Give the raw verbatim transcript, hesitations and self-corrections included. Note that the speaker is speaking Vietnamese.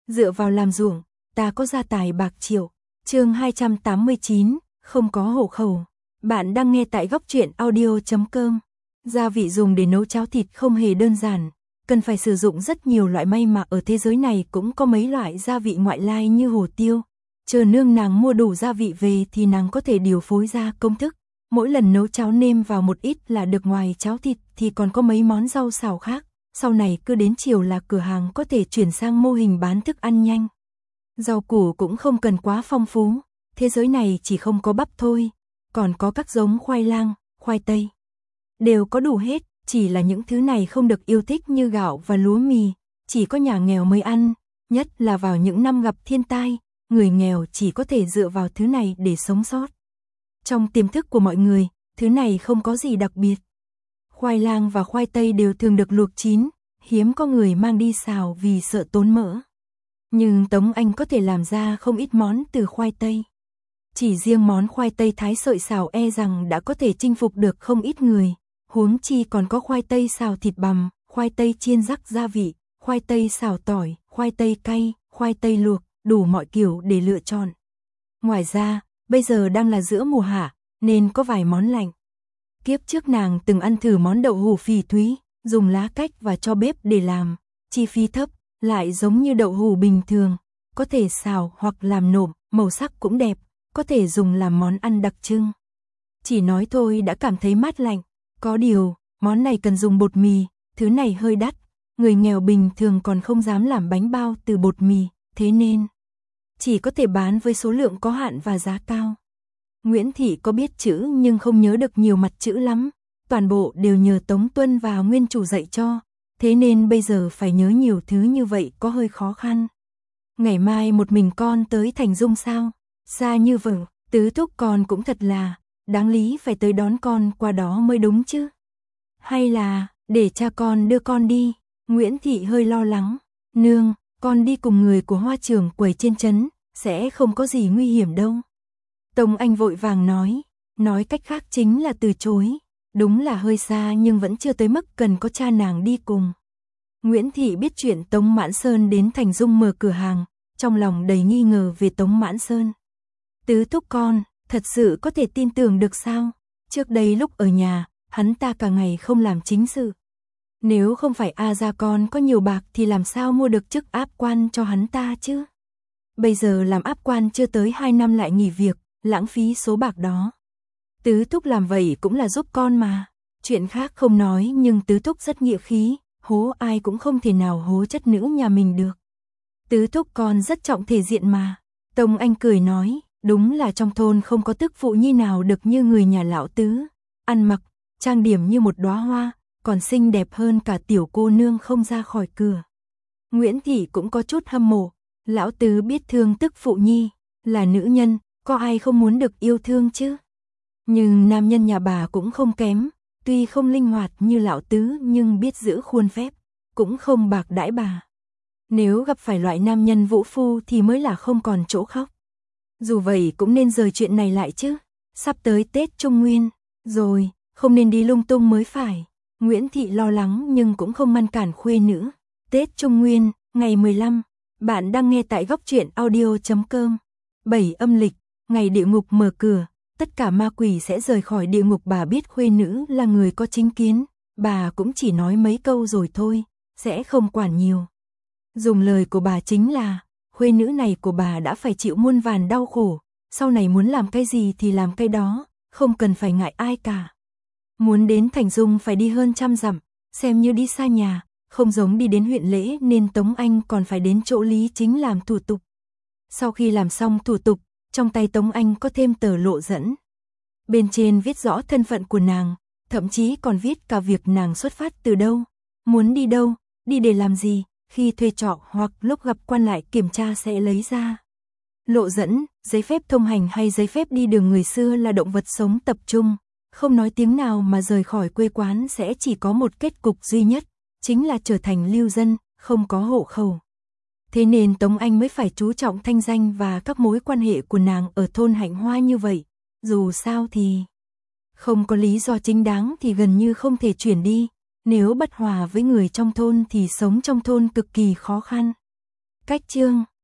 Dựa vào làm ruộng, ta có gia tài bạc triệu. Chương hai trăm tám mươi chín, không có hộ khẩu. Bạn đang nghe tại góc truyện audio chấm com. Gia vị dùng để nấu cháo thịt không hề đơn giản, cần phải sử dụng rất nhiều loại, may mà ở thế giới này cũng có mấy loại gia vị ngoại lai như hồ tiêu. Chờ nương nàng mua đủ gia vị về thì nàng có thể điều phối ra công thức. Mỗi lần nấu cháo nêm vào một ít là được, ngoài cháo thịt thì còn có mấy món rau xào khác. Sau này cứ đến chiều là cửa hàng có thể chuyển sang mô hình bán thức ăn nhanh. Rau củ cũng không cần quá phong phú, thế giới này chỉ không có bắp thôi, còn có các giống khoai lang, khoai tây. Đều có đủ hết, chỉ là những thứ này không được yêu thích như gạo và lúa mì, chỉ có nhà nghèo mới ăn, nhất là vào những năm gặp thiên tai, người nghèo chỉ có thể dựa vào thứ này để sống sót. Trong tiềm thức của mọi người, thứ này không có gì đặc biệt. Khoai lang và khoai tây đều thường được luộc chín, hiếm có người mang đi xào vì sợ tốn mỡ. Nhưng Tống Anh có thể làm ra không ít món từ khoai tây. Chỉ riêng món khoai tây thái sợi xào e rằng đã có thể chinh phục được không ít người, huống chi còn có khoai tây xào thịt bằm, khoai tây chiên rắc gia vị, khoai tây xào tỏi, khoai tây cay, khoai tây luộc, đủ mọi kiểu để lựa chọn. Ngoài ra, bây giờ đang là giữa mùa hạ, nên có vài món lạnh. Kiếp trước nàng từng ăn thử món đậu hũ phỉ thúy, dùng lá cách và cho bếp để làm, chi phí thấp, lại giống như đậu hũ bình thường, có thể xào hoặc làm nộm, màu sắc cũng đẹp, có thể dùng làm món ăn đặc trưng. Chỉ nói thôi đã cảm thấy mát lạnh, có điều, món này cần dùng bột mì, thứ này hơi đắt, người nghèo bình thường còn không dám làm bánh bao từ bột mì, thế nên chỉ có thể bán với số lượng có hạn và giá cao. Nguyễn Thị có biết chữ nhưng không nhớ được nhiều mặt chữ lắm, toàn bộ đều nhờ Tống Tuân và nguyên chủ dạy cho, thế nên bây giờ phải nhớ nhiều thứ như vậy có hơi khó khăn. Ngày mai một mình con tới Thành Dung sao? Xa như vậy, tứ thúc con cũng thật là, đáng lý phải tới đón con qua đó mới đúng chứ. Hay là, để cha con đưa con đi? Nguyễn Thị hơi lo lắng. Nương, con đi cùng người của Hoa Trưởng quầy trên trấn, sẽ không có gì nguy hiểm đâu. Tống Anh vội vàng nói, nói cách khác chính là từ chối. Đúng là hơi xa nhưng vẫn chưa tới mức cần có cha nàng đi cùng. Nguyễn Thị biết chuyện Tống Mãn Sơn đến Thành Dung mở cửa hàng, trong lòng đầy nghi ngờ về Tống Mãn Sơn. Tứ thúc con, thật sự có thể tin tưởng được sao? Trước đây lúc ở nhà, hắn ta cả ngày không làm chính sự. Nếu không phải A gia con có nhiều bạc thì làm sao mua được chức áp quan cho hắn ta chứ? Bây giờ làm áp quan chưa tới hai năm lại nghỉ việc, lãng phí số bạc đó. Tứ thúc làm vậy cũng là giúp con mà. Chuyện khác không nói nhưng tứ thúc rất nghĩa khí, hố ai cũng không thể nào hố chất nữ nhà mình được. Tứ thúc con rất trọng thể diện mà. Tống Anh cười nói, đúng là trong thôn không có tức phụ nhi nào được như người nhà lão tứ. Ăn mặc, trang điểm như một đóa hoa, còn xinh đẹp hơn cả tiểu cô nương không ra khỏi cửa. Nguyễn Thị cũng có chút hâm mộ, lão tứ biết thương tức phụ nhi, là nữ nhân, có ai không muốn được yêu thương chứ? Nhưng nam nhân nhà bà cũng không kém, tuy không linh hoạt như lão tứ nhưng biết giữ khuôn phép, cũng không bạc đãi bà. Nếu gặp phải loại nam nhân vũ phu thì mới là không còn chỗ khóc. Dù vậy cũng nên rời chuyện này lại chứ, sắp tới Tết Trung Nguyên, rồi, không nên đi lung tung mới phải. Nguyễn Thị lo lắng nhưng cũng không ngăn cản khuê nữ. Tết Trung Nguyên, ngày mười lăm, bạn đang nghe tại góc truyện audio chấm com. bảy âm lịch, ngày địa ngục mở cửa, tất cả ma quỷ sẽ rời khỏi địa ngục. Bà biết khuê nữ là người có chính kiến, bà cũng chỉ nói mấy câu rồi thôi, sẽ không quản nhiều. Dùng lời của bà chính là, khuê nữ này của bà đã phải chịu muôn vàn đau khổ, sau này muốn làm cái gì thì làm cái đó, không cần phải ngại ai cả. Muốn đến Thành Dung phải đi hơn trăm dặm, xem như đi xa nhà, không giống đi đến huyện lễ nên Tống Anh còn phải đến chỗ Lý Chính làm thủ tục. Sau khi làm xong thủ tục, trong tay Tống Anh có thêm tờ lộ dẫn. Bên trên viết rõ thân phận của nàng, thậm chí còn viết cả việc nàng xuất phát từ đâu, muốn đi đâu, đi để làm gì, khi thuê trọ hoặc lúc gặp quan lại kiểm tra sẽ lấy ra. Lộ dẫn, giấy phép thông hành hay giấy phép đi đường người xưa là động vật sống tập trung, không nói tiếng nào mà rời khỏi quê quán sẽ chỉ có một kết cục duy nhất, chính là trở thành lưu dân, không có hộ khẩu. Thế nên Tống Anh mới phải chú trọng thanh danh và các mối quan hệ của nàng ở thôn Hạnh Hoa như vậy. Dù sao thì không có lý do chính đáng thì gần như không thể chuyển đi, nếu bất hòa với người trong thôn thì sống trong thôn cực kỳ khó khăn. Cách chương